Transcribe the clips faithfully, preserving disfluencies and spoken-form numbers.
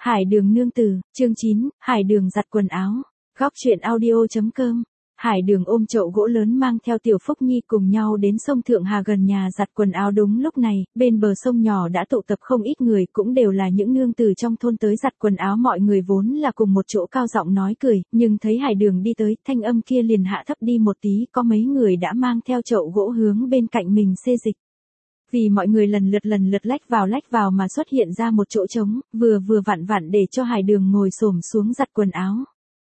Hải Đường nương tử, chương chín, Hải Đường giặt quần áo. Góc truyện audio.com. Hải Đường ôm chậu gỗ lớn mang theo Tiểu Phúc Nhi cùng nhau đến sông Thượng Hà gần nhà giặt quần áo. Đúng lúc này, bên bờ sông nhỏ đã tụ tập không ít người, cũng đều là những nương tử trong thôn tới giặt quần áo. Mọi người vốn là cùng một chỗ cao giọng nói cười, nhưng thấy Hải Đường đi tới, thanh âm kia liền hạ thấp đi một tí, có mấy người đã mang theo chậu gỗ hướng bên cạnh mình xê dịch. Vì mọi người lần lượt lần lượt lách vào lách vào mà xuất hiện ra một chỗ trống, vừa vừa vặn vặn để cho Hải Đường ngồi xổm xuống giặt quần áo.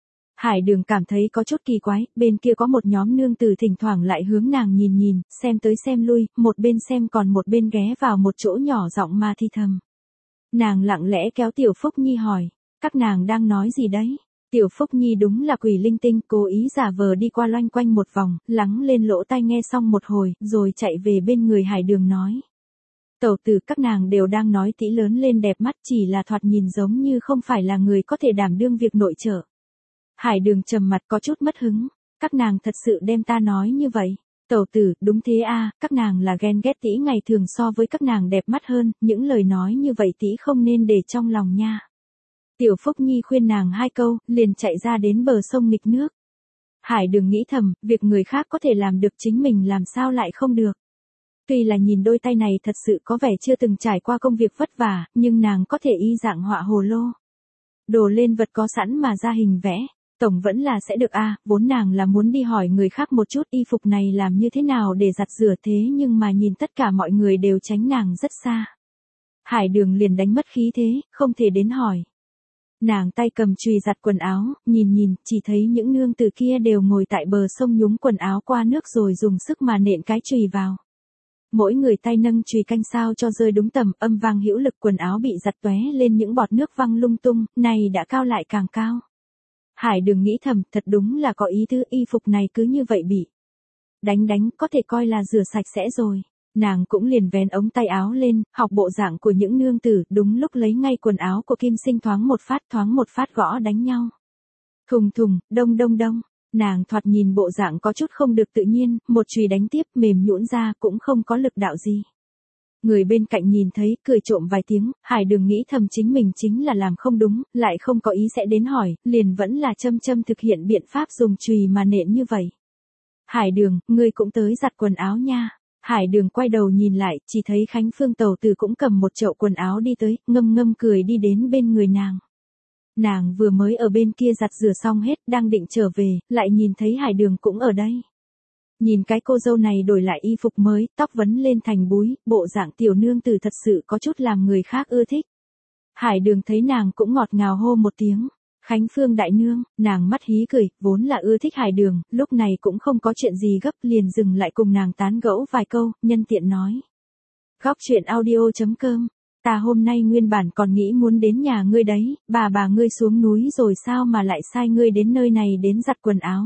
Hải Đường cảm thấy có chút kỳ quái, bên kia có một nhóm nương tử thỉnh thoảng lại hướng nàng nhìn nhìn, xem tới xem lui, một bên xem còn một bên ghé vào một chỗ nhỏ giọng mà thì thầm. Nàng lặng lẽ kéo Tiểu Phúc Nhi hỏi, các nàng đang nói gì đấy? Tiểu Phúc Nhi đúng là quỷ linh tinh, cố ý giả vờ đi qua loanh quanh một vòng, lắng lên lỗ tai nghe xong một hồi, rồi chạy về bên người Hải Đường nói. Tẩu tử, các nàng đều đang nói tỹ lớn lên đẹp mắt, chỉ là thoạt nhìn giống như không phải là người có thể đảm đương việc nội trợ. Hải Đường trầm mặt có chút mất hứng, các nàng thật sự đem ta nói như vậy. Tẩu tử, đúng thế a, các nàng là ghen ghét tỹ ngày thường so với các nàng đẹp mắt hơn, những lời nói như vậy tỹ không nên để trong lòng nha. Tiểu Phúc Nhi khuyên nàng hai câu, liền chạy ra đến bờ sông nghịch nước. Hải Đường nghĩ thầm, việc người khác có thể làm được chính mình làm sao lại không được. Tuy là nhìn đôi tay này thật sự có vẻ chưa từng trải qua công việc vất vả, nhưng nàng có thể y dạng họa hồ lô. Đồ lên vật có sẵn mà ra hình vẽ, tổng vẫn là sẽ được a. Vốn nàng là muốn đi hỏi người khác một chút y phục này làm như thế nào để giặt rửa, thế nhưng mà nhìn tất cả mọi người đều tránh nàng rất xa. Hải Đường liền đánh mất khí thế, không thể đến hỏi. Nàng tay cầm chùy giặt quần áo, nhìn nhìn, chỉ thấy những nương tử kia đều ngồi tại bờ sông nhúng quần áo qua nước rồi dùng sức mà nện cái chùy vào. Mỗi người tay nâng chùy canh sao cho rơi đúng tầm, âm vang hữu lực, quần áo bị giặt tóe lên những bọt nước văng lung tung, này đã cao lại càng cao. Hải Đường nghĩ thầm, thật đúng là có ý tứ, y phục này cứ như vậy bị đánh đánh, có thể coi là rửa sạch sẽ rồi. Nàng cũng liền vén ống tay áo lên, học bộ dạng của những nương tử, đúng lúc lấy ngay quần áo của Kim Sinh thoáng một phát thoáng một phát gõ đánh nhau. Thùng thùng, đông đông đông, nàng thoạt nhìn bộ dạng có chút không được tự nhiên, một chùy đánh tiếp mềm nhũn ra cũng không có lực đạo gì. Người bên cạnh nhìn thấy, cười trộm vài tiếng, Hải Đường nghĩ thầm chính mình chính là làm không đúng, lại không có ý sẽ đến hỏi, liền vẫn là châm châm thực hiện biện pháp dùng chùy mà nện như vậy. Hải Đường, ngươi cũng tới giặt quần áo nha. Hải Đường quay đầu nhìn lại, chỉ thấy Khánh Phương tẩu tử cũng cầm một chậu quần áo đi tới, ngâm ngâm cười đi đến bên người nàng. Nàng vừa mới ở bên kia giặt rửa xong hết, đang định trở về, lại nhìn thấy Hải Đường cũng ở đây. Nhìn cái cô dâu này đổi lại y phục mới, tóc vấn lên thành búi, bộ dạng tiểu nương tử thật sự có chút làm người khác ưa thích. Hải Đường thấy nàng cũng ngọt ngào hô một tiếng. Khánh Phương đại nương, nàng mắt hí cười, vốn là ưa thích Hải Đường, lúc này cũng không có chuyện gì gấp, liền dừng lại cùng nàng tán gẫu vài câu, nhân tiện nói. Góc truyện audio.com, ta hôm nay nguyên bản còn nghĩ muốn đến nhà ngươi đấy, bà bà ngươi xuống núi rồi sao mà lại sai ngươi đến nơi này đến giặt quần áo.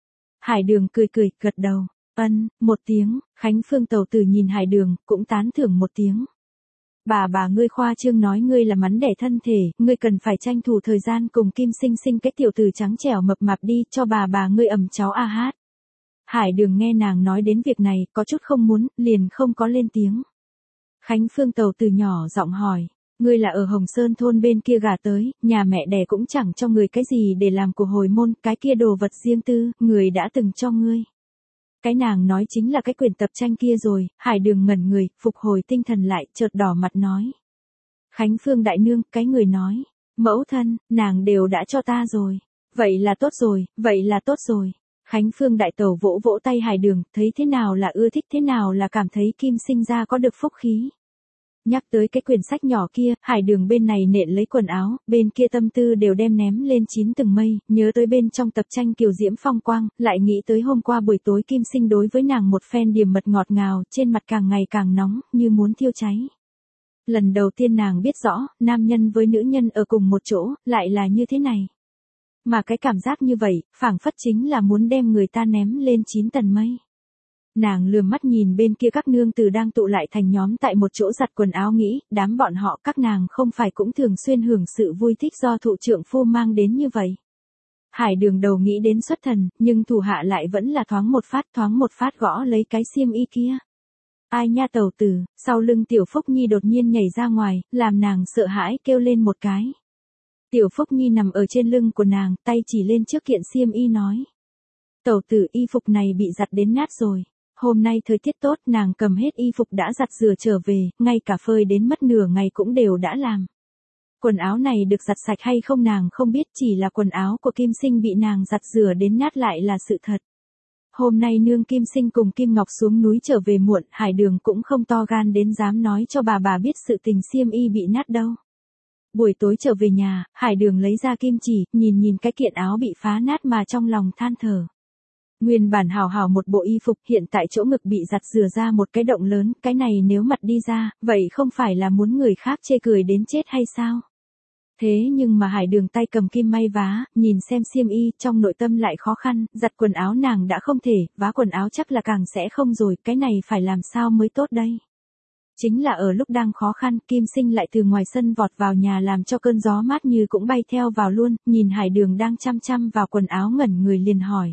Hải Đường cười cười, gật đầu, ân, một tiếng, Khánh Phương tẩu tử nhìn Hải Đường, cũng tán thưởng một tiếng. Bà bà ngươi khoa trương nói ngươi là mắn đẻ thân thể, ngươi cần phải tranh thủ thời gian cùng Kim Sinh sinh cái tiểu tử trắng trẻo mập mạp đi, cho bà bà ngươi ẩm cháu a hát. Hải Đường nghe nàng nói đến việc này, có chút không muốn, liền không có lên tiếng. Khánh Phương tẩu tử nhỏ giọng hỏi, ngươi là ở Hồng Sơn thôn bên kia gả tới, nhà mẹ đẻ cũng chẳng cho người cái gì để làm của hồi môn, cái kia đồ vật riêng tư, người đã từng cho ngươi. Cái nàng nói chính là cái quyển tập tranh kia rồi. Hải Đường ngẩn người, phục hồi tinh thần lại, chợt đỏ mặt nói. Khánh Phương đại nương, cái người nói, mẫu thân, nàng đều đã cho ta rồi. Vậy là tốt rồi, vậy là tốt rồi. Khánh Phương đại tẩu vỗ vỗ tay Hải Đường, thấy thế nào là ưa thích, thế nào là cảm thấy Kim Sinh ra có được phúc khí. Nhắc tới cái quyển sách nhỏ kia, Hải Đường bên này nện lấy quần áo, bên kia tâm tư đều đem ném lên chín tầng mây, nhớ tới bên trong tập tranh kiều diễm phong quang, lại nghĩ tới hôm qua buổi tối Kim Sinh đối với nàng một phen điềm mật ngọt ngào, trên mặt càng ngày càng nóng, như muốn thiêu cháy. Lần đầu tiên nàng biết rõ, nam nhân với nữ nhân ở cùng một chỗ, lại là như thế này. Mà cái cảm giác như vậy, phảng phất chính là muốn đem người ta ném lên chín tầng mây. Nàng lườm mắt nhìn bên kia các nương tử đang tụ lại thành nhóm tại một chỗ giặt quần áo, nghĩ, đám bọn họ các nàng không phải cũng thường xuyên hưởng sự vui thích do thụ trượng phu mang đến như vậy. Hải Đường đầu nghĩ đến xuất thần, nhưng thủ hạ lại vẫn là thoáng một phát thoáng một phát gõ lấy cái xiêm y kia. Ai nha tẩu tử, sau lưng Tiểu Phúc Nhi đột nhiên nhảy ra ngoài, làm nàng sợ hãi kêu lên một cái. Tiểu Phúc Nhi nằm ở trên lưng của nàng, tay chỉ lên trước kiện xiêm y nói. Tẩu tử, y phục này bị giặt đến nát rồi. Hôm nay thời tiết tốt, nàng cầm hết y phục đã giặt rửa trở về, ngay cả phơi đến mất nửa ngày cũng đều đã làm. Quần áo này được giặt sạch hay không nàng không biết, chỉ là quần áo của Kim Sinh bị nàng giặt rửa đến nát lại là sự thật. Hôm nay nương Kim Sinh cùng Kim Ngọc xuống núi trở về muộn, Hải Đường cũng không to gan đến dám nói cho bà bà biết sự tình xiêm y bị nát đâu. Buổi tối trở về nhà, Hải Đường lấy ra kim chỉ, nhìn nhìn cái kiện áo bị phá nát mà trong lòng than thở. Nguyên bản hào hào một bộ y phục, hiện tại chỗ ngực bị giặt rửa ra một cái động lớn, cái này nếu mặt đi ra, vậy không phải là muốn người khác chê cười đến chết hay sao? Thế nhưng mà Hải Đường tay cầm kim may vá, nhìn xem xiêm y, trong nội tâm lại khó khăn, giặt quần áo nàng đã không thể, vá quần áo chắc là càng sẽ không rồi, cái này phải làm sao mới tốt đây? Chính là ở lúc đang khó khăn, Kim Sinh lại từ ngoài sân vọt vào nhà làm cho cơn gió mát như cũng bay theo vào luôn, nhìn Hải Đường đang chăm chăm vào quần áo ngẩn người liền hỏi.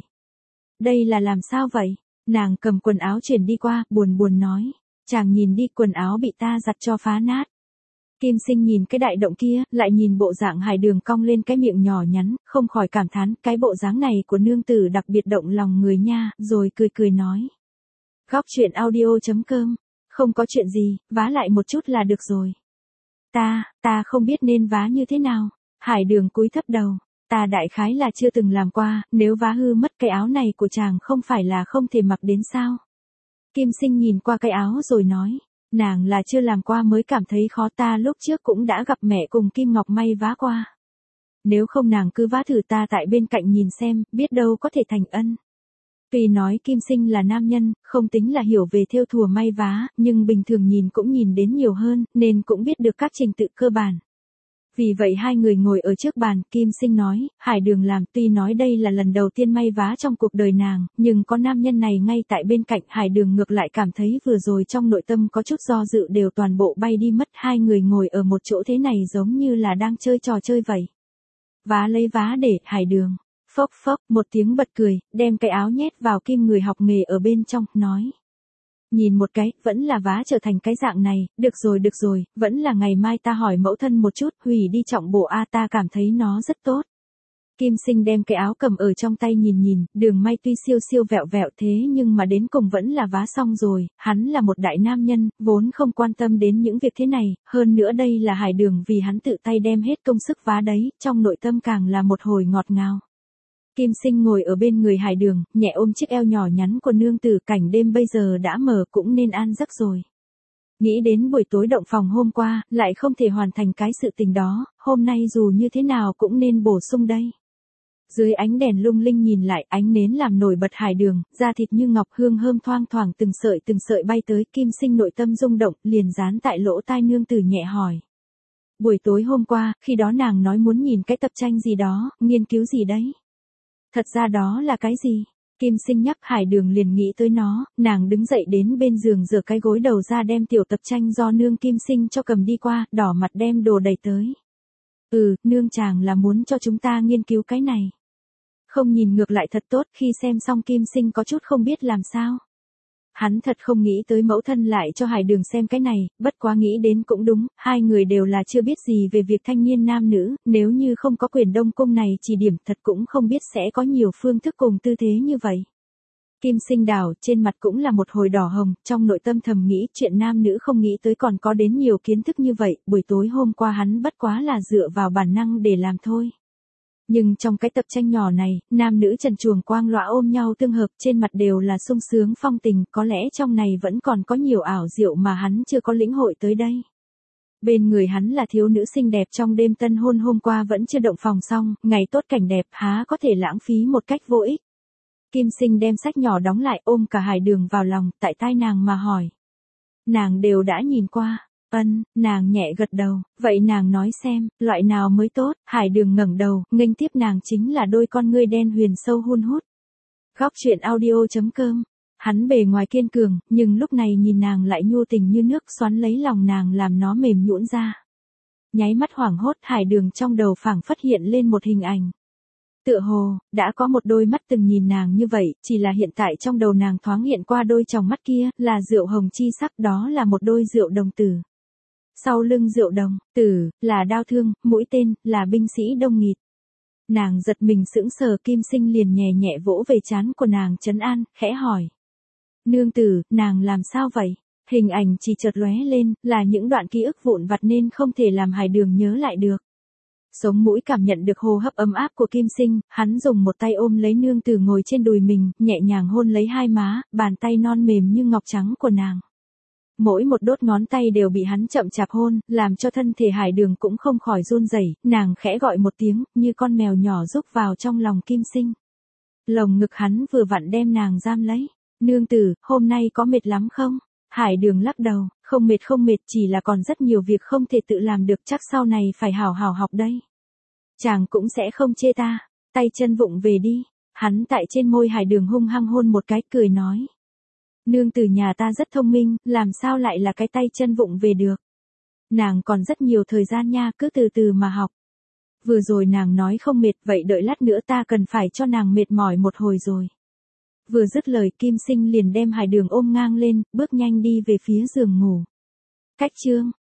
Đây là làm sao vậy? Nàng cầm quần áo chuyển đi qua, buồn buồn nói. Chàng nhìn đi, quần áo bị ta giặt cho phá nát. Kim Sinh nhìn cái đại động kia, lại nhìn bộ dạng Hải Đường cong lên cái miệng nhỏ nhắn, không khỏi cảm thán, cái bộ dáng này của nương tử đặc biệt động lòng người nha, rồi cười cười nói. Góc truyện audio chấm com, không có chuyện gì, vá lại một chút là được rồi. Ta, ta không biết nên vá như thế nào. Hải Đường cúi thấp đầu. Ta đại khái là chưa từng làm qua, nếu vá hư mất cái áo này của chàng không phải là không thể mặc đến sao. Kim Sinh nhìn qua cái áo rồi nói, nàng là chưa làm qua mới cảm thấy khó, ta lúc trước cũng đã gặp mẹ cùng Kim Ngọc may vá qua. Nếu không nàng cứ vá thử, ta tại bên cạnh nhìn xem, biết đâu có thể thành ân. Tuy nói Kim Sinh là nam nhân, không tính là hiểu về thêu thùa may vá, nhưng bình thường nhìn cũng nhìn đến nhiều hơn, nên cũng biết được các trình tự cơ bản. Vì vậy hai người ngồi ở trước bàn, Kim Sinh nói, Hải Đường làm, tuy nói đây là lần đầu tiên may vá trong cuộc đời nàng, nhưng có nam nhân này ngay tại bên cạnh, Hải Đường ngược lại cảm thấy vừa rồi trong nội tâm có chút do dự đều toàn bộ bay đi mất, hai người ngồi ở một chỗ thế này giống như là đang chơi trò chơi vậy. Vá lấy vá để, Hải Đường, phốc phốc, một tiếng bật cười, đem cái áo nhét vào kim người học nghề ở bên trong, nói. Nhìn một cái, vẫn là vá trở thành cái dạng này, được rồi được rồi, vẫn là ngày mai ta hỏi mẫu thân một chút, hủy đi trọng bộ a, ta cảm thấy nó rất tốt. Kim Sinh đem cái áo cầm ở trong tay nhìn nhìn, đường may tuy siêu siêu vẹo vẹo thế nhưng mà đến cùng vẫn là vá xong rồi, hắn là một đại nam nhân, vốn không quan tâm đến những việc thế này, hơn nữa đây là Hải Đường vì hắn tự tay đem hết công sức vá đấy, trong nội tâm càng là một hồi ngọt ngào. Kim Sinh ngồi ở bên người Hải Đường, nhẹ ôm chiếc eo nhỏ nhắn của nương tử, cảnh đêm bây giờ đã mờ cũng nên an giấc rồi. Nghĩ đến buổi tối động phòng hôm qua, lại không thể hoàn thành cái sự tình đó, hôm nay dù như thế nào cũng nên bổ sung đây. Dưới ánh đèn lung linh nhìn lại, ánh nến làm nổi bật Hải Đường, da thịt như ngọc, hương thơm thoang thoảng từng sợi từng sợi bay tới, Kim Sinh nội tâm rung động, liền dán tại lỗ tai nương tử nhẹ hỏi. Buổi tối hôm qua, khi đó nàng nói muốn nhìn cái tập tranh gì đó, nghiên cứu gì đấy? Thật ra đó là cái gì? Kim Sinh nhắc, Hải Đường liền nghĩ tới nó, nàng đứng dậy đến bên giường rửa cái gối đầu ra đem tiểu tập tranh do nương Kim Sinh cho cầm đi qua, đỏ mặt đem đồ đầy tới. Ừ, nương chàng là muốn cho chúng ta nghiên cứu cái này. Không nhìn ngược lại thật tốt, khi xem xong Kim Sinh có chút không biết làm sao. Hắn thật không nghĩ tới mẫu thân lại cho Hải Đường xem cái này, bất quá nghĩ đến cũng đúng, hai người đều là chưa biết gì về việc thanh niên nam nữ, nếu như không có quyền Đông Cung này chỉ điểm thật cũng không biết sẽ có nhiều phương thức cùng tư thế như vậy. Kim Sinh đảo, trên mặt cũng là một hồi đỏ hồng, trong nội tâm thầm nghĩ chuyện nam nữ không nghĩ tới còn có đến nhiều kiến thức như vậy, buổi tối hôm qua hắn bất quá là dựa vào bản năng để làm thôi. Nhưng trong cái tập tranh nhỏ này, nam nữ trần truồng quang lõa ôm nhau tương hợp, trên mặt đều là sung sướng phong tình, có lẽ trong này vẫn còn có nhiều ảo diệu mà hắn chưa có lĩnh hội tới đây. Bên người hắn là thiếu nữ xinh đẹp trong đêm tân hôn hôm qua vẫn chưa động phòng xong, ngày tốt cảnh đẹp há có thể lãng phí một cách vô ích. Kim Sinh đem sách nhỏ đóng lại, ôm cả Hải Đường vào lòng, tại tai nàng mà hỏi. Nàng đều đã nhìn qua. Ân, nàng nhẹ gật đầu, vậy nàng nói xem, loại nào mới tốt? Hải Đường ngẩng đầu, nghênh tiếp nàng chính là đôi con ngươi đen huyền sâu hun hút. Góc truyện audio chấm com. Hắn bề ngoài kiên cường, nhưng lúc này nhìn nàng lại nhu tình như nước, xoắn lấy lòng nàng làm nó mềm nhũn ra. Nháy mắt hoảng hốt, Hải Đường trong đầu phảng phất hiện lên một hình ảnh. Tựa hồ, đã có một đôi mắt từng nhìn nàng như vậy, chỉ là hiện tại trong đầu nàng thoáng hiện qua đôi tròng mắt kia, là rượu hồng chi sắc, đó là một đôi rượu đồng tử. Sau lưng Diệu Đồng, tử, là đao thương, mũi tên, là binh sĩ đông nghịt. Nàng giật mình sững sờ, Kim Sinh liền nhẹ nhẹ vỗ về trán của nàng trấn an, khẽ hỏi. Nương tử, nàng làm sao vậy? Hình ảnh chỉ chợt lóe lên, là những đoạn ký ức vụn vặt nên không thể làm Hải Đường nhớ lại được. Sống mũi cảm nhận được hô hấp ấm áp của Kim Sinh, hắn dùng một tay ôm lấy nương tử ngồi trên đùi mình, nhẹ nhàng hôn lấy hai má, bàn tay non mềm như ngọc trắng của nàng. Mỗi một đốt ngón tay đều bị hắn chậm chạp hôn, làm cho thân thể Hải Đường cũng không khỏi run rẩy, nàng khẽ gọi một tiếng, như con mèo nhỏ rúc vào trong lòng Kim Sinh. Lồng ngực hắn vừa vặn đem nàng giam lấy. Nương tử, hôm nay có mệt lắm không? Hải Đường lắc đầu, không mệt không mệt, chỉ là còn rất nhiều việc không thể tự làm được, chắc sau này phải hào hào học đây. Chàng cũng sẽ không chê ta, tay chân vụng về đi. Hắn tại trên môi Hải Đường hung hăng hôn một cái, cười nói. Nương tử nhà ta rất thông minh, làm sao lại là cái tay chân vụng về được. Nàng còn rất nhiều thời gian nha, cứ từ từ mà học. Vừa rồi nàng nói không mệt, vậy đợi lát nữa ta cần phải cho nàng mệt mỏi một hồi rồi. Vừa dứt lời, Kim Sinh liền đem Hải Đường ôm ngang lên, bước nhanh đi về phía giường ngủ. Cách chương